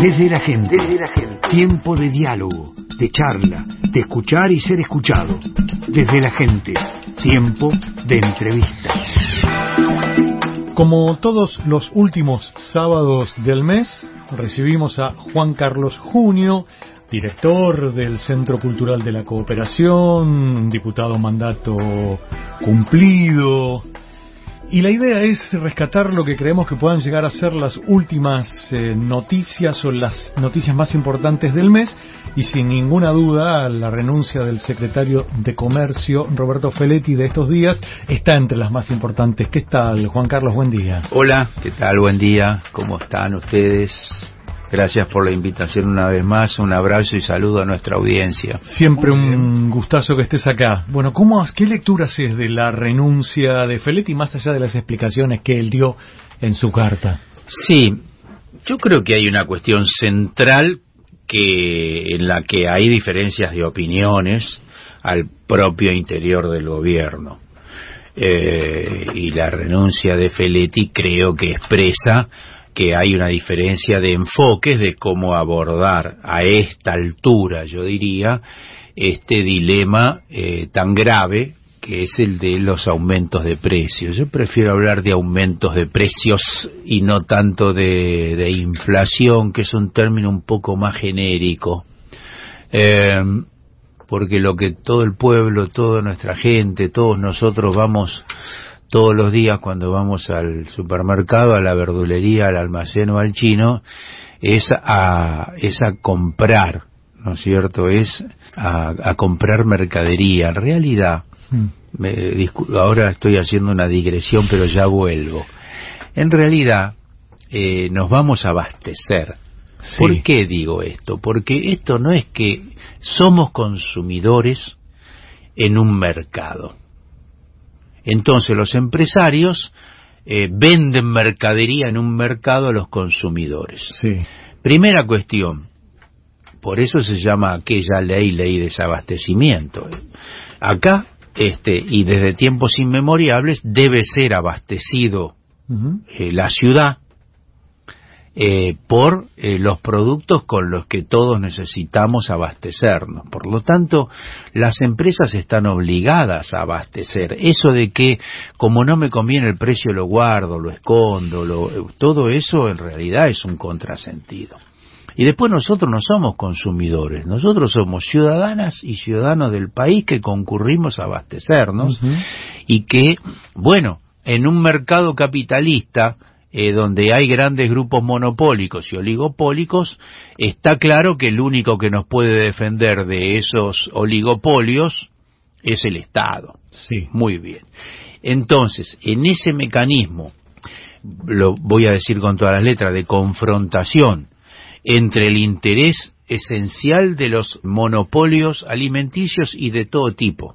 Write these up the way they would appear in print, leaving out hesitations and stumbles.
Desde la gente. Tiempo de diálogo, de charla, de escuchar y ser escuchado. Desde la gente. Tiempo de entrevista. Como todos los últimos sábados del mes, recibimos a Juan Carlos Junio, director del Centro Cultural de la Cooperación, diputado mandato cumplido. Y la idea es rescatar lo que creemos que puedan llegar a ser las últimas noticias o las noticias más importantes del mes, y sin ninguna duda la renuncia del secretario de Comercio, Roberto Feletti, de estos días está entre las más importantes. ¿Qué tal, Juan Carlos? Buen día. Hola, ¿qué tal? Buen día. ¿Cómo están ustedes? Gracias por la invitación una vez más. Un abrazo y saludo a nuestra audiencia. Siempre un gustazo que estés acá. Bueno, ¿qué lectura haces de la renuncia de Feletti, más allá de las explicaciones que él dio en su carta? Sí, yo creo que hay una cuestión central en la que hay diferencias de opiniones al propio interior del gobierno. Y la renuncia de Feletti creo que expresa que hay una diferencia de enfoques de cómo abordar a esta altura, yo diría, este dilema tan grave que es el de los aumentos de precios. Yo prefiero hablar de aumentos de precios y no tanto de inflación, que es un término un poco más genérico, porque lo que todo el pueblo, toda nuestra gente, todos nosotros vamos todos los días cuando vamos al supermercado, a la verdulería, al almacén o al chino, es a comprar, ¿no es cierto? Es a comprar mercadería. En realidad, ahora estoy haciendo una digresión, pero ya vuelvo. En realidad, nos vamos a abastecer. Sí. ¿Por qué digo esto? Porque esto no es que somos consumidores en un mercado. Entonces los empresarios venden mercadería en un mercado a los consumidores. Sí. Primera cuestión, por eso se llama aquella ley de desabastecimiento. Acá, y desde tiempos inmemoriales, debe ser abastecido la ciudad por los productos con los que todos necesitamos abastecernos. Por lo tanto, las empresas están obligadas a abastecer. Eso de que, como no me conviene el precio, lo guardo, lo escondo, todo eso en realidad es un contrasentido. Y después nosotros no somos consumidores, nosotros somos ciudadanas y ciudadanos del país que concurrimos a abastecernos, y que, bueno, en un mercado capitalista donde hay grandes grupos monopólicos y oligopólicos, está claro que el único que nos puede defender de esos oligopolios es el Estado. Sí. Muy bien. Entonces, en ese mecanismo, lo voy a decir con todas las letras, de confrontación entre el interés esencial de los monopolios alimenticios y de todo tipo,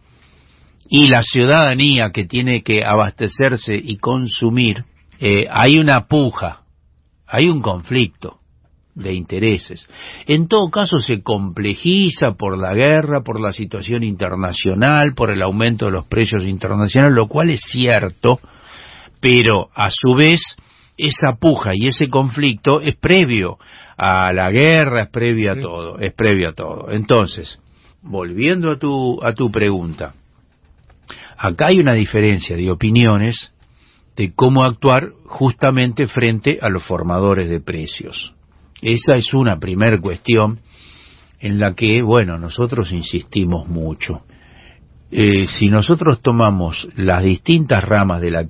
y la ciudadanía que tiene que abastecerse y consumir, hay una puja, hay un conflicto de intereses. En todo caso se complejiza por la guerra, por la situación internacional, por el aumento de los precios internacionales, lo cual es cierto, pero a su vez esa puja y ese conflicto es previo a la guerra, es previo a todo. Entonces, volviendo a tu pregunta, acá hay una diferencia de opiniones de cómo actuar justamente frente a los formadores de precios. Esa es una primera cuestión en la que, bueno, nosotros insistimos mucho. Si nosotros tomamos las distintas ramas de la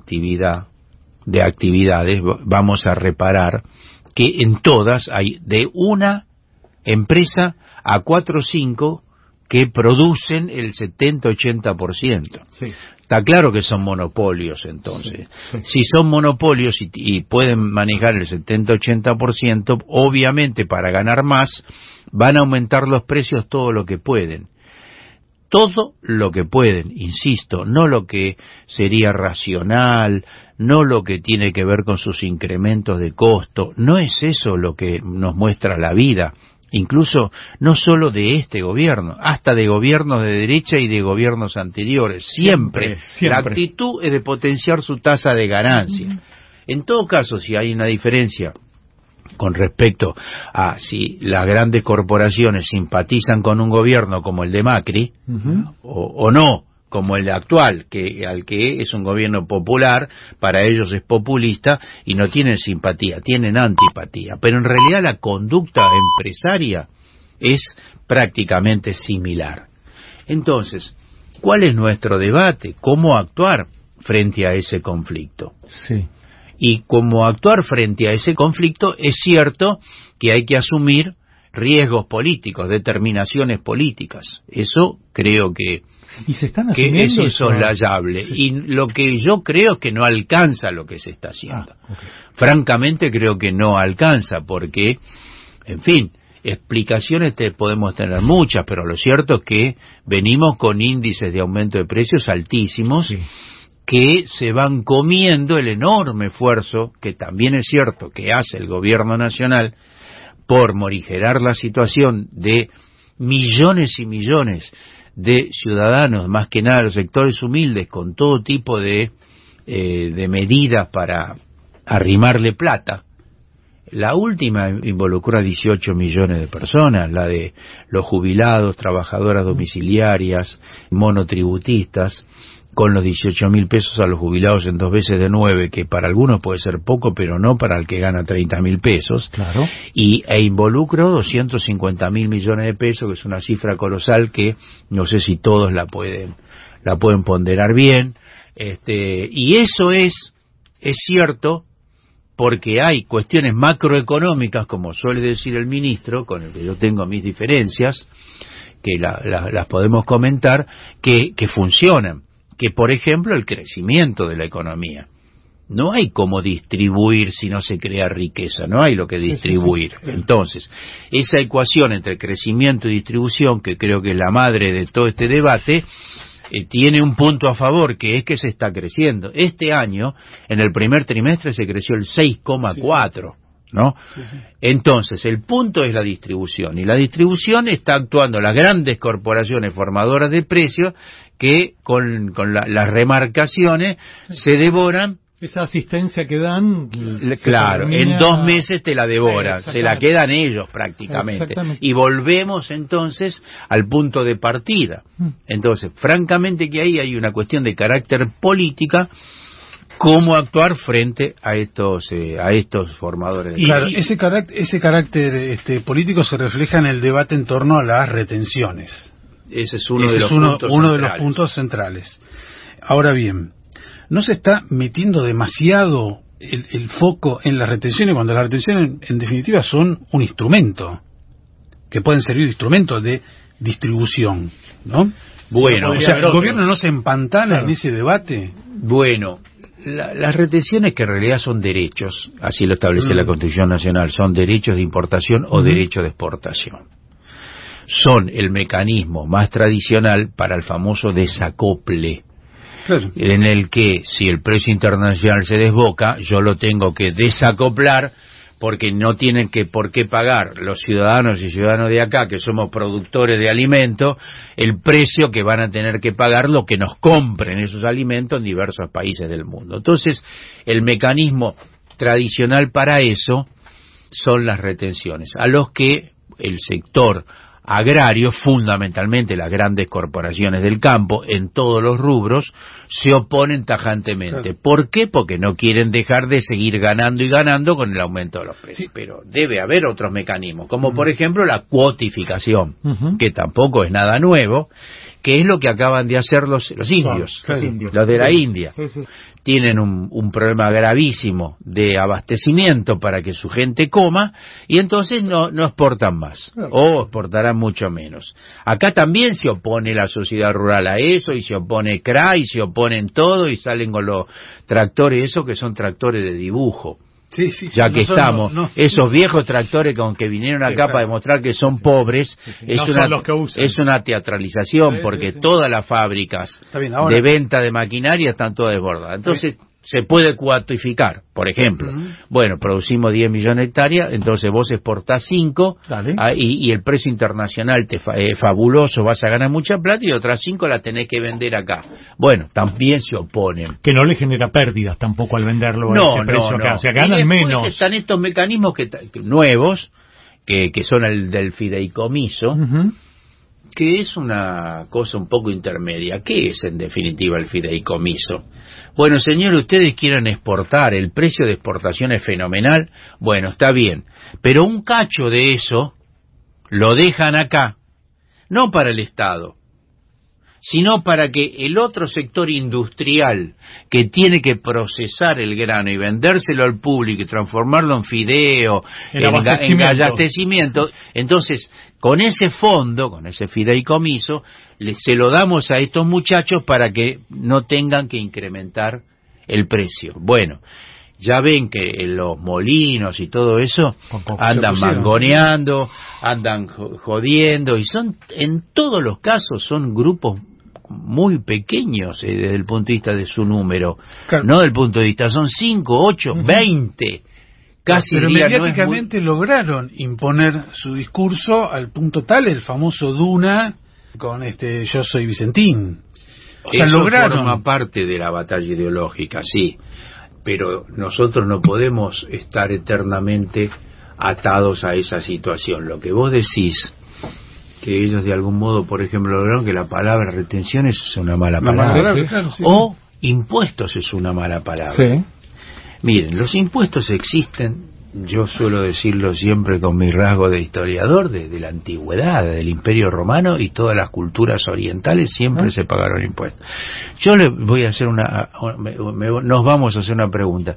actividades, vamos a reparar que en todas hay de una empresa a 4 o 5 que producen el 70-80%. Sí. Está claro que son monopolios, entonces. Sí. Si son monopolios y pueden manejar el 70-80%, obviamente para ganar más van a aumentar los precios todo lo que pueden. Todo lo que pueden, insisto, no lo que sería racional, no lo que tiene que ver con sus incrementos de costo, no es eso lo que nos muestra la vida. Incluso no solo de este gobierno, hasta de gobiernos de derecha y de gobiernos anteriores. Siempre. La actitud es de potenciar su tasa de ganancia. En todo caso, si hay una diferencia con respecto a si las grandes corporaciones simpatizan con un gobierno como el de Macri, o no, como el actual, al que es un gobierno popular, para ellos es populista, y no tienen simpatía, tienen antipatía. Pero en realidad la conducta empresaria es prácticamente similar. Entonces, ¿cuál es nuestro debate? ¿Cómo actuar frente a ese conflicto? Sí. Y como actuar frente a ese conflicto, es cierto que hay que asumir riesgos políticos, determinaciones políticas. Eso creo que ¿Y se están es asumiendo insoslayable. Sí. Y lo que yo creo es que no alcanza lo que se está haciendo. Okay. Francamente creo que no alcanza porque, en fin, explicaciones podemos tener muchas, pero lo cierto es que venimos con índices de aumento de precios altísimos, sí, que se van comiendo el enorme esfuerzo, que también es cierto que hace el gobierno nacional, por morigerar la situación de millones y millones de ciudadanos, más que nada los sectores humildes, con todo tipo de medidas para arrimarle plata. La última involucró a 18 millones de personas, la de los jubilados, trabajadoras domiciliarias, monotributistas, con los 18.000 pesos a los jubilados en 2 veces de 9, que para algunos puede ser poco, pero no para el que gana 30.000 pesos. Claro. E involucró 250.000 millones de pesos, que es una cifra colosal que no sé si todos la pueden ponderar bien. Y eso es cierto, porque hay cuestiones macroeconómicas, como suele decir el ministro, con el que yo tengo mis diferencias, que las podemos comentar, que funcionan. Que, por ejemplo, el crecimiento de la economía. No hay cómo distribuir si no se crea riqueza, no hay lo que distribuir. Sí. Entonces, esa ecuación entre crecimiento y distribución, que creo que es la madre de todo este debate, tiene un punto a favor, que es que se está creciendo. Este año, en el primer trimestre, se creció el 6,4%. ¿No? Sí. Entonces, el punto es la distribución, y la distribución está actuando las grandes corporaciones formadoras de precios que con las remarcaciones se devoran. Esa asistencia que dan, claro, en 2 meses te la devoran, se la quedan ellos prácticamente. Y volvemos entonces al punto de partida. Entonces, francamente que ahí hay una cuestión de carácter política. ¿Cómo actuar frente a estos formadores de claro, ese carácter político se refleja en el debate en torno a las retenciones. Ese es uno de los puntos centrales. Ahora bien, ¿no se está metiendo demasiado el foco en las retenciones, cuando las retenciones en definitiva son un instrumento, que pueden servir de instrumento de distribución, ¿no? Bueno, o sea, ¿el gobierno no se empantana en ese debate? Bueno, las retenciones, que en realidad son derechos, así lo establece la Constitución Nacional, son derechos de importación o derechos de exportación. Son el mecanismo más tradicional para el famoso desacople, claro, en el que si el precio internacional se desboca, yo lo tengo que desacoplar, porque no tienen por qué pagar los ciudadanos y ciudadanos de acá, que somos productores de alimentos, el precio que van a tener que pagar lo que nos compren esos alimentos en diversos países del mundo. Entonces, el mecanismo tradicional para eso son las retenciones, a los que el sector agrario, fundamentalmente las grandes corporaciones del campo, en todos los rubros, se oponen tajantemente. Claro. ¿Por qué? Porque no quieren dejar de seguir ganando y ganando con el aumento de los precios. Sí. Pero debe haber otros mecanismos, como por ejemplo la cuotificación, que tampoco es nada nuevo, que es lo que acaban de hacer los indios, los de la India. Sí. Tienen un problema gravísimo de abastecimiento para que su gente coma, y entonces no exportan más, o exportarán mucho menos. Acá también se opone la sociedad rural a eso, y se opone CRA, y se oponen todo, y salen con los tractores, esos que son tractores de dibujo. Sí, ya que estamos, esos viejos tractores con que vinieron acá para demostrar que son pobres, es una teatralización, porque todas las fábricas de venta de maquinaria están todas desbordadas. Entonces, se puede cuantificar, por ejemplo. Bueno, producimos 10 millones de hectáreas, entonces vos exportás 5, y el precio internacional fabuloso, vas a ganar mucha plata, y otras 5 las tenés que vender acá. Bueno, también se oponen. Que no le genera pérdidas tampoco al venderlo a ese precio acá, o sea, ganan menos. Están estos mecanismos nuevos, que son el del fideicomiso, que es una cosa un poco intermedia. ¿Qué es en definitiva el fideicomiso? Bueno, señor, ustedes quieren exportar, el precio de exportación es fenomenal, bueno, está bien, pero un cacho de eso lo dejan acá, no para el Estado, sino para que el otro sector industrial que tiene que procesar el grano y vendérselo al público y transformarlo en fideo, en gallastecimiento, entonces con ese fondo, con ese fideicomiso, se lo damos a estos muchachos para que no tengan que incrementar el precio. Bueno, ya ven que en los molinos y todo eso andan mangoneando, andan jodiendo, y son, en todos los casos, son grupos muy pequeños desde el punto de vista de su número, no del punto de vista, son 5, 8, 20. Casi. Pero mediáticamente lograron imponer su discurso al punto tal, el famoso Duna con Yo soy Vicentín. O sea, eso lograron. Forma parte de la batalla ideológica, sí, pero nosotros no podemos estar eternamente atados a esa situación. Lo que vos decís, que ellos de algún modo, por ejemplo, lograron que la palabra retenciones es una mala palabra, o impuestos es una mala palabra. Sí. Miren, los impuestos existen, yo suelo decirlo siempre con mi rasgo de historiador, desde la antigüedad, del Imperio Romano, y todas las culturas orientales siempre se pagaron impuestos. Yo le voy a hacer nos vamos a hacer una pregunta.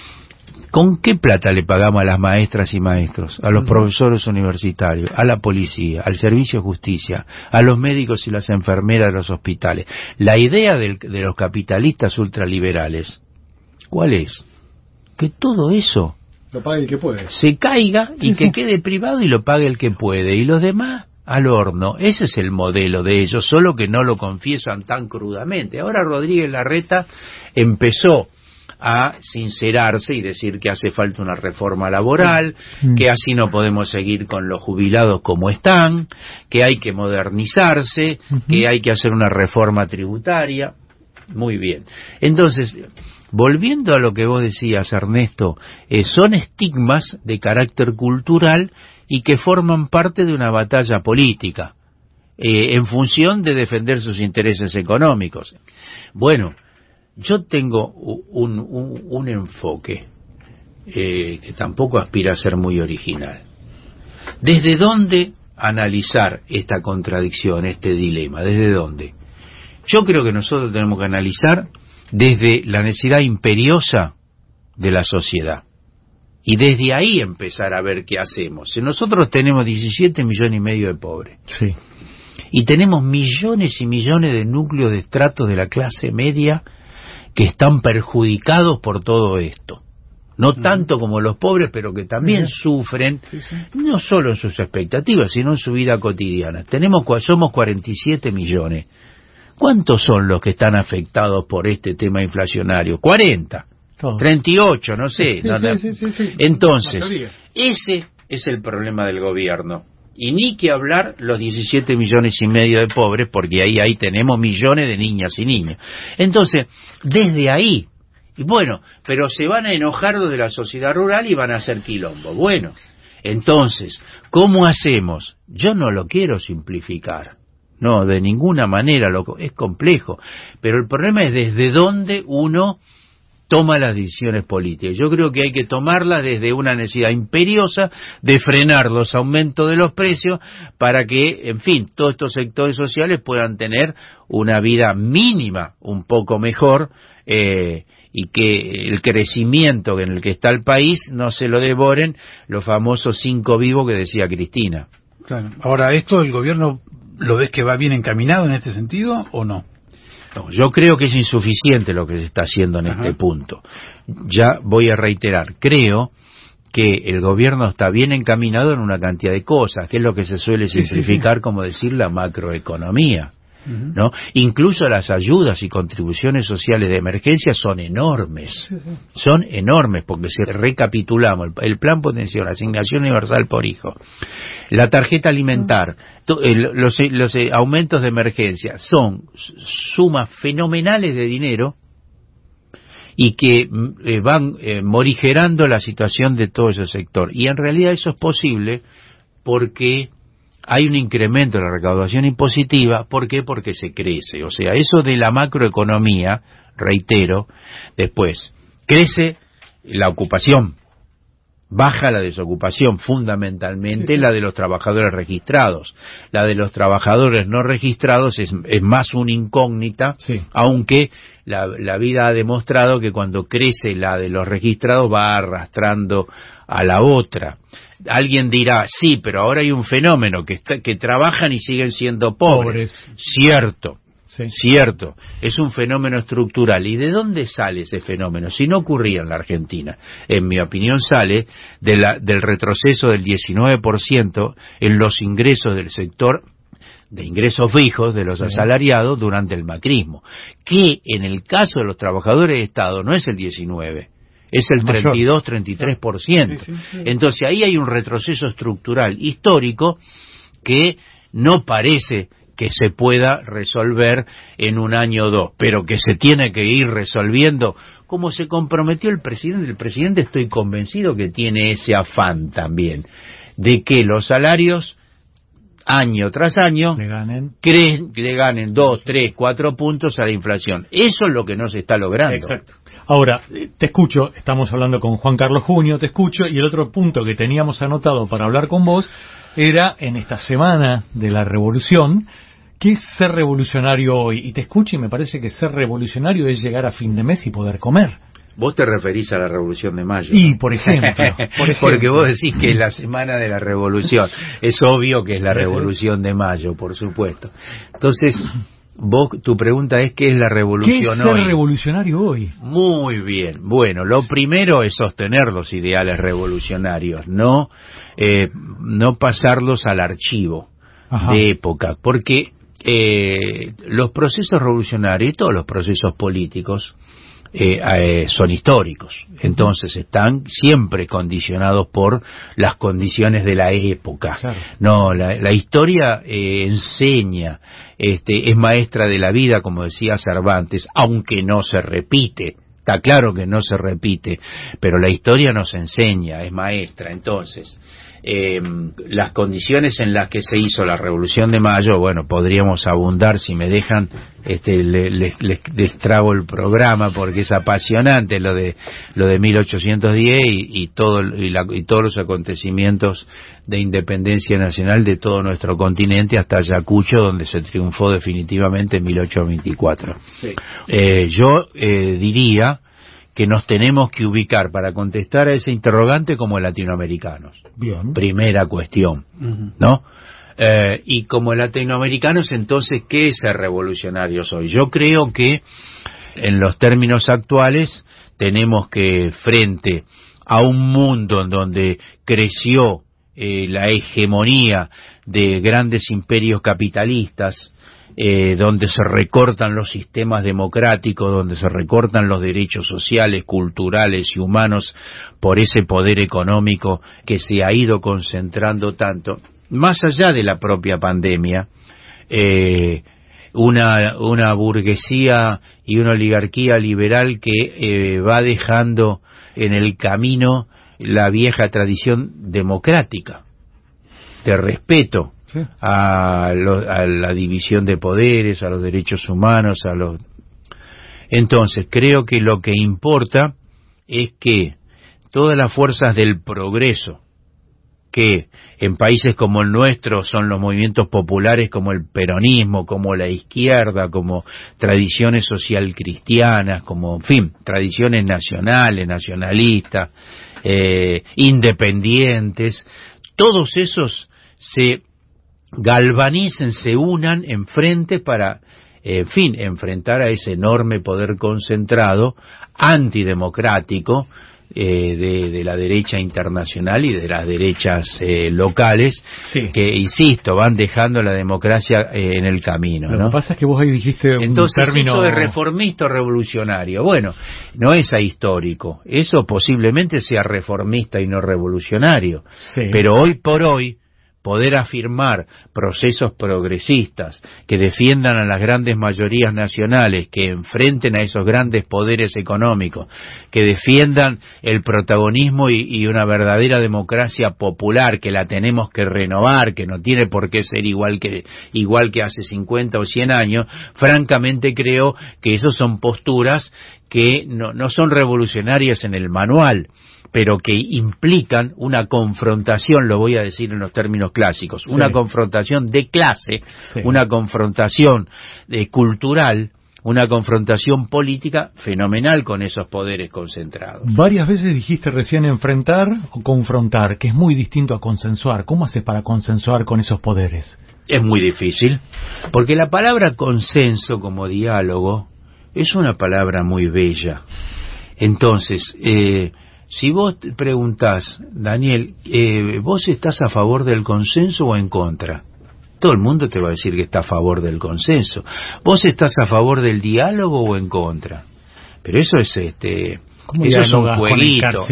¿Con qué plata le pagamos a las maestras y maestros, a los profesores universitarios, a la policía, al servicio de justicia, a los médicos y las enfermeras de los hospitales? La idea de los capitalistas ultraliberales, ¿cuál es? Que todo eso lo pague el que puede, se caiga y que quede privado y lo pague el que puede, y los demás al horno. Ese es el modelo de ellos, solo que no lo confiesan tan crudamente. Ahora Rodríguez Larreta empezó a sincerarse y decir que hace falta una reforma laboral, que así no podemos seguir con los jubilados como están, que hay que modernizarse, que hay que hacer una reforma tributaria. Muy bien. Entonces, volviendo a lo que vos decías, Ernesto, son estigmas de carácter cultural y que forman parte de una batalla política, en función de defender sus intereses económicos. Bueno, yo tengo un enfoque que tampoco aspira a ser muy original. ¿Desde dónde analizar esta contradicción, este dilema? ¿Desde dónde? Yo creo que nosotros tenemos que analizar desde la necesidad imperiosa de la sociedad, y desde ahí empezar a ver qué hacemos. Si nosotros tenemos 17 millones y medio de pobres, sí, y tenemos millones y millones de núcleos de estratos de la clase media que están perjudicados por todo esto, no tanto como los pobres, pero que también sufren, no solo en sus expectativas, sino en su vida cotidiana. Somos 47 millones. ¿Cuántos son los que están afectados por este tema inflacionario? 40, 38, no sé. Entonces, ese es el problema del gobierno. Y ni que hablar los 17 millones y medio de pobres, porque ahí tenemos millones de niñas y niños. Entonces, desde ahí, bueno, pero se van a enojar los de la sociedad rural y van a hacer quilombo. Bueno, entonces, ¿cómo hacemos? Yo no lo quiero simplificar. No, de ninguna manera, es complejo. Pero el problema es desde dónde uno toma las decisiones políticas. Yo creo que hay que tomarlas desde una necesidad imperiosa de frenar los aumentos de los precios para que, en fin, todos estos sectores sociales puedan tener una vida mínima un poco mejor, y que el crecimiento en el que está el país no se lo devoren los famosos 5 vivos que decía Cristina. Claro. Ahora, ¿esto el gobierno lo ves que va bien encaminado en este sentido o no? No, yo creo que es insuficiente lo que se está haciendo en este punto. Ya voy a reiterar, creo que el gobierno está bien encaminado en una cantidad de cosas, que es lo que se suele simplificar como decir la macroeconomía. ¿no? Incluso las ayudas y contribuciones sociales de emergencia son enormes, porque si recapitulamos el plan potencial, asignación universal por hijo, la tarjeta alimentar, los aumentos de emergencia, son sumas fenomenales de dinero y que van morigerando la situación de todo ese sector. Y en realidad eso es posible porque hay un incremento de la recaudación impositiva. ¿Por qué? Porque se crece. O sea, eso de la macroeconomía, reitero, después crece la ocupación, baja la desocupación, fundamentalmente la de los trabajadores registrados. La de los trabajadores no registrados es más una incógnita, aunque la vida ha demostrado que cuando crece la de los registrados va arrastrando a la otra. Alguien dirá, sí, pero ahora hay un fenómeno que trabajan y siguen siendo pobres. Cierto. Cierto, es un fenómeno estructural. ¿Y de dónde sale ese fenómeno? Si no ocurría en la Argentina, en mi opinión sale del retroceso del 19% en los ingresos del sector de ingresos fijos de los asalariados durante el macrismo, que en el caso de los trabajadores de Estado no es el 19%, es el 32-33%. Entonces ahí hay un retroceso estructural histórico que no parece que se pueda resolver en un año o dos, pero que se tiene que ir resolviendo, como se comprometió el presidente. El presidente, estoy convencido que tiene ese afán también, de que los salarios, año tras año, le ganen 2, 3, 4 puntos a la inflación. Eso es lo que no se está logrando. Exacto. Ahora, te escucho, estamos hablando con Juan Carlos Junio, te escucho, y el otro punto que teníamos anotado para hablar con vos era, en esta semana de la revolución, ¿qué es ser revolucionario hoy? Y te escucho y me parece que ser revolucionario es llegar a fin de mes y poder comer. Vos te referís a la Revolución de Mayo. Y, por ejemplo. Porque vos decís que es la semana de la revolución. Es obvio que es la Revolución de Mayo, por supuesto. Entonces, tu pregunta es ¿qué es la revolución hoy? ¿Qué es ser revolucionario hoy? Muy bien. Bueno, lo primero es sostener los ideales revolucionarios, no pasarlos al archivo de época, porque los procesos revolucionarios y todos los procesos políticos son históricos, entonces están siempre condicionados por las condiciones de la época. No, la historia enseña, es maestra de la vida, como decía Cervantes, aunque no se repite. Está claro que no se repite, pero la historia nos enseña, es maestra. Entonces, las condiciones en las que se hizo la Revolución de Mayo, bueno, podríamos abundar, si me dejan, les trago el programa porque es apasionante lo de 1810 y todos los acontecimios de independencia nacional de todo nuestro continente hasta Ayacucho, donde se triunfó definitivamente en 1824. Yo diría que nos tenemos que ubicar para contestar a ese interrogante como latinoamericanos. Bien. Primera cuestión, ¿no? Y como latinoamericanos, entonces, ¿qué es ser revolucionarios hoy? Yo creo que, en los términos actuales, tenemos que, frente a un mundo en donde creció la hegemonía de grandes imperios capitalistas, donde se recortan los sistemas democráticos, donde se recortan los derechos sociales, culturales y humanos por ese poder económico que se ha ido concentrando tanto, más allá de la propia pandemia, una burguesía y una oligarquía liberal que va dejando en el camino la vieja tradición democrática de respeto a la división de poderes, a los derechos humanos, Entonces, creo que lo que importa es que todas las fuerzas del progreso, que en países como el nuestro son los movimientos populares como el peronismo, como la izquierda, como tradiciones social cristianas, como, en fin, tradiciones nacionales, nacionalistas, independientes, todos esos se galvanicen, se unan en frente para, en fin, enfrentar a ese enorme poder concentrado, antidemocrático, de la derecha internacional y de las derechas locales, sí, que, insisto, van dejando la democracia en el camino, ¿no? Lo que pasa es que vos ahí dijiste entonces, un término... eso es reformista o revolucionario. Bueno, no es ahistórico. Eso posiblemente sea reformista y no revolucionario. Sí. Pero hoy por hoy, poder afirmar procesos progresistas que defiendan a las grandes mayorías nacionales, que enfrenten a esos grandes poderes económicos, que defiendan el protagonismo y una verdadera democracia popular, que la tenemos que renovar, que no tiene por qué ser igual que hace 50 o 100 años, francamente creo que esos son posturas que no son revolucionarias en el manual, pero que implican una confrontación, lo voy a decir en los términos clásicos, sí, una confrontación de clase, sí, una confrontación cultural, una confrontación política fenomenal con esos poderes concentrados. Varias veces dijiste recién enfrentar o confrontar, que es muy distinto a consensuar. ¿Cómo haces para consensuar con esos poderes? Es muy difícil, porque la palabra consenso como diálogo es una palabra muy bella. Entonces, si vos te preguntás, Daniel, ¿vos estás a favor del consenso o en contra? Todo el mundo te va a decir que está a favor del consenso. ¿Vos estás a favor del diálogo o en contra? Pero eso es eso es un jueguito.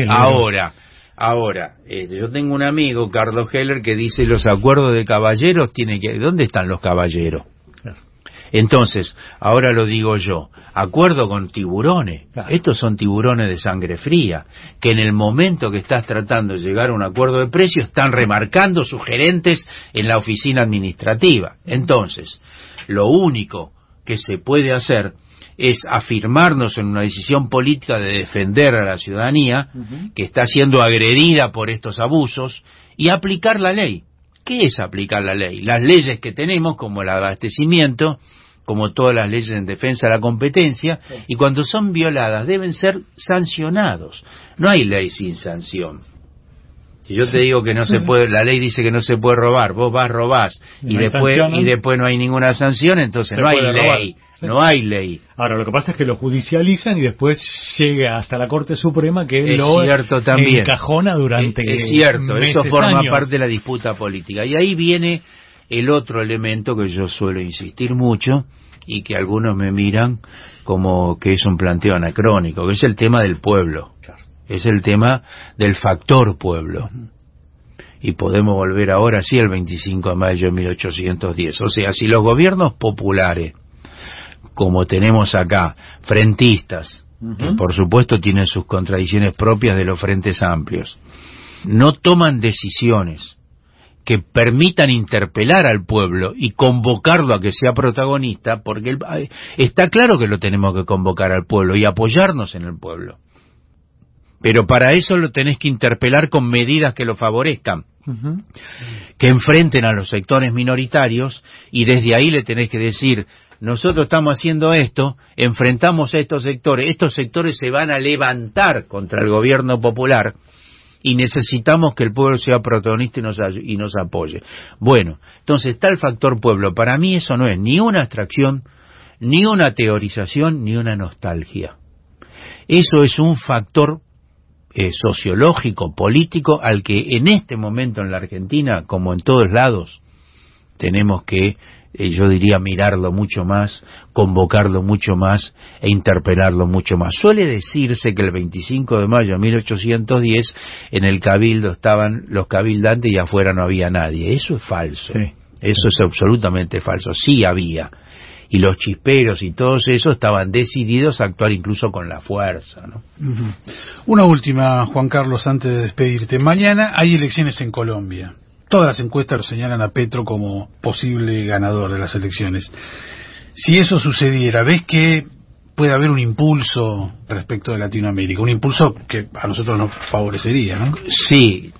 Ahora, yo tengo un amigo, Carlos Heller, que dice los acuerdos de caballeros ¿dónde están los caballeros? Claro. Entonces, ahora lo digo yo, acuerdo con tiburones, claro, estos son tiburones de sangre fría, que en el momento que estás tratando de llegar a un acuerdo de precio están remarcando sus gerentes en la oficina administrativa. Entonces, lo único que se puede hacer es afirmarnos en una decisión política de defender a la ciudadanía que está siendo agredida por estos abusos y aplicar la ley. ¿Qué es aplicar la ley? Las leyes que tenemos, como el abastecimiento, como todas las leyes en defensa de la competencia, y cuando son violadas deben ser sancionados. No hay ley sin sanción. Si yo te digo que no se puede, la ley dice que no se puede robar, vos robás y después no hay ninguna sanción, entonces no hay ley. Sí. No hay ley. Ahora, lo que pasa es que lo judicializan y después llega hasta la Corte Suprema que lo encajona durante es cierto, meses, eso forma años. parte de la disputa política. Y ahí viene el otro elemento que yo suelo insistir mucho y que algunos me miran como que es un planteo anacrónico, que es el tema del pueblo. Claro. Es el tema del factor pueblo. Y podemos volver ahora sí al 25 de mayo de 1810. O sea, si los gobiernos populares, como tenemos acá, frentistas, que por supuesto tienen sus contradicciones propias de los frentes amplios, no toman decisiones que permitan interpelar al pueblo y convocarlo a que sea protagonista, porque está claro que lo tenemos que convocar al pueblo y apoyarnos en el pueblo. Pero para eso lo tenés que interpelar con medidas que lo favorezcan, que enfrenten a los sectores minoritarios, y desde ahí le tenés que decir: nosotros estamos haciendo esto, enfrentamos a estos sectores se van a levantar contra el gobierno popular y necesitamos que el pueblo sea protagonista y nos apoye. Bueno, entonces está el factor pueblo. Para mí eso no es ni una abstracción, ni una teorización, ni una nostalgia. Eso es un factor sociológico, político, al que en este momento en la Argentina, como en todos lados, tenemos que, yo diría, mirarlo mucho más, convocarlo mucho más e interpelarlo mucho más. Suele decirse que el 25 de mayo de 1810 en el Cabildo estaban los cabildantes y afuera no había nadie. Eso es falso. Sí. Eso es absolutamente falso. Sí había. Y los chisperos y todos esos estaban decididos a actuar incluso con la fuerza, ¿no? Una última, Juan Carlos, antes de despedirte. Mañana hay elecciones en Colombia. Todas las encuestas lo señalan a Petro como posible ganador de las elecciones. Si eso sucediera, ¿ves que puede haber un impulso respecto de Latinoamérica? Un impulso que a nosotros nos favorecería, ¿no? Sí.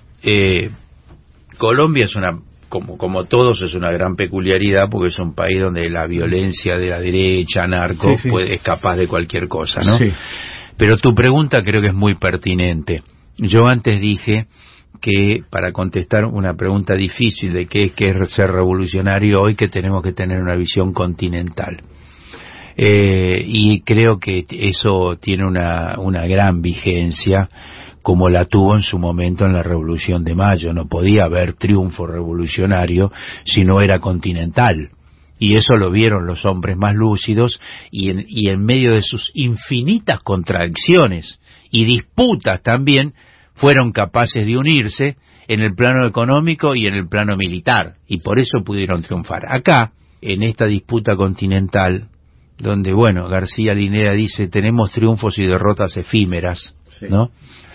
Colombia es como todos, es una gran peculiaridad porque es un país donde la violencia de la derecha, narco, es capaz de cualquier cosa, ¿no? Sí. Pero tu pregunta creo que es muy pertinente. Yo antes dije que para contestar una pregunta difícil de qué es ser revolucionario hoy, que tenemos que tener una visión continental. Y creo que eso tiene una gran vigencia como la tuvo en su momento en la Revolución de Mayo. No podía haber triunfo revolucionario si no era continental. Y eso lo vieron los hombres más lúcidos, y en medio de sus infinitas contradicciones y disputas también fueron capaces de unirse en el plano económico y en el plano militar, y por eso pudieron triunfar. Acá, en esta disputa continental, donde, bueno, García Linera dice, tenemos triunfos y derrotas efímeras, sí, ¿no?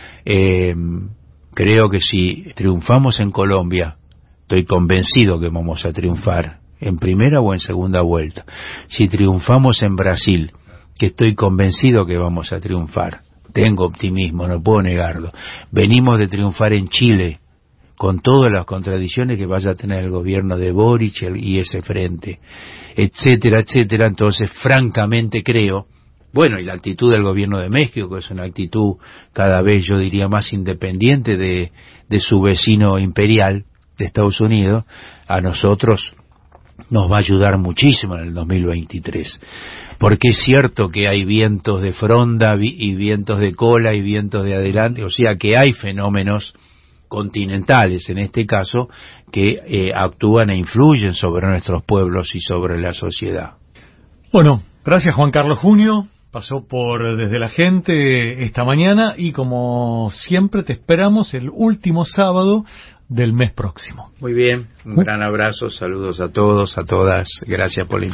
Creo que si triunfamos en Colombia, estoy convencido que vamos a triunfar en primera o en segunda vuelta. Si triunfamos en Brasil, que estoy convencido que vamos a triunfar, tengo optimismo, no puedo negarlo. Venimos de triunfar en Chile, con todas las contradicciones que vaya a tener el gobierno de Boric y ese frente, etcétera, etcétera. Entonces, francamente creo, bueno, y la actitud del gobierno de México, que es una actitud cada vez, yo diría, más independiente de su vecino imperial, de Estados Unidos, a nosotros nos va a ayudar muchísimo en el 2023, porque es cierto que hay vientos de fronda y vientos de cola y vientos de adelante, o sea que hay fenómenos continentales en este caso que actúan e influyen sobre nuestros pueblos y sobre la sociedad. Bueno, gracias Juan Carlos Junio, pasó por Desde la Gente esta mañana, y como siempre te esperamos el último sábado del mes próximo. Muy bien, un gran abrazo, saludos a todos, a todas, gracias por la invitación.